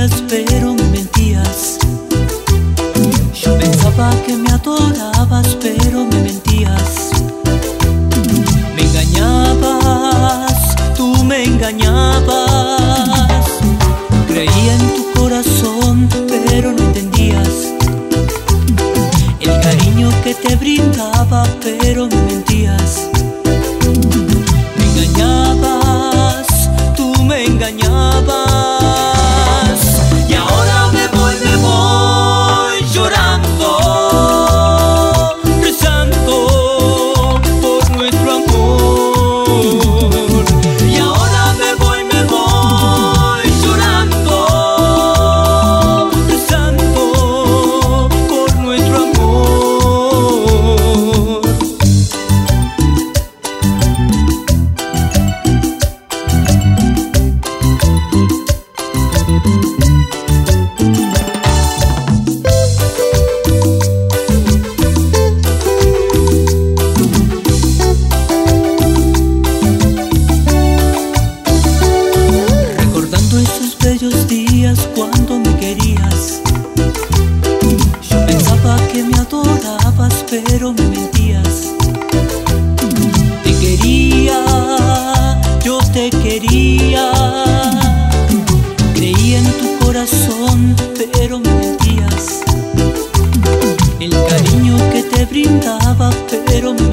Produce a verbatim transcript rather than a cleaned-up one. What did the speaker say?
querías, pero me mentías. Yo pensaba que me adorabas, pero me mentías. Me engañabas, tú me engañabas. Creía en tu corazón, pero no entendías el cariño que te brindaba, pero me mentías. Me engañabas, tú me engañabas. Y ahora me voy, me voy llorando, rezando por nuestro amor. Y ahora me voy, me voy llorando, rezando por nuestro amor. Recordando esos bellos días cuando me querías, yo pensaba que me adorabas, pero me mentías. Te quería, yo te quería. Creía en tu corazón, pero me mentías. El cariño que te brindaba, pero me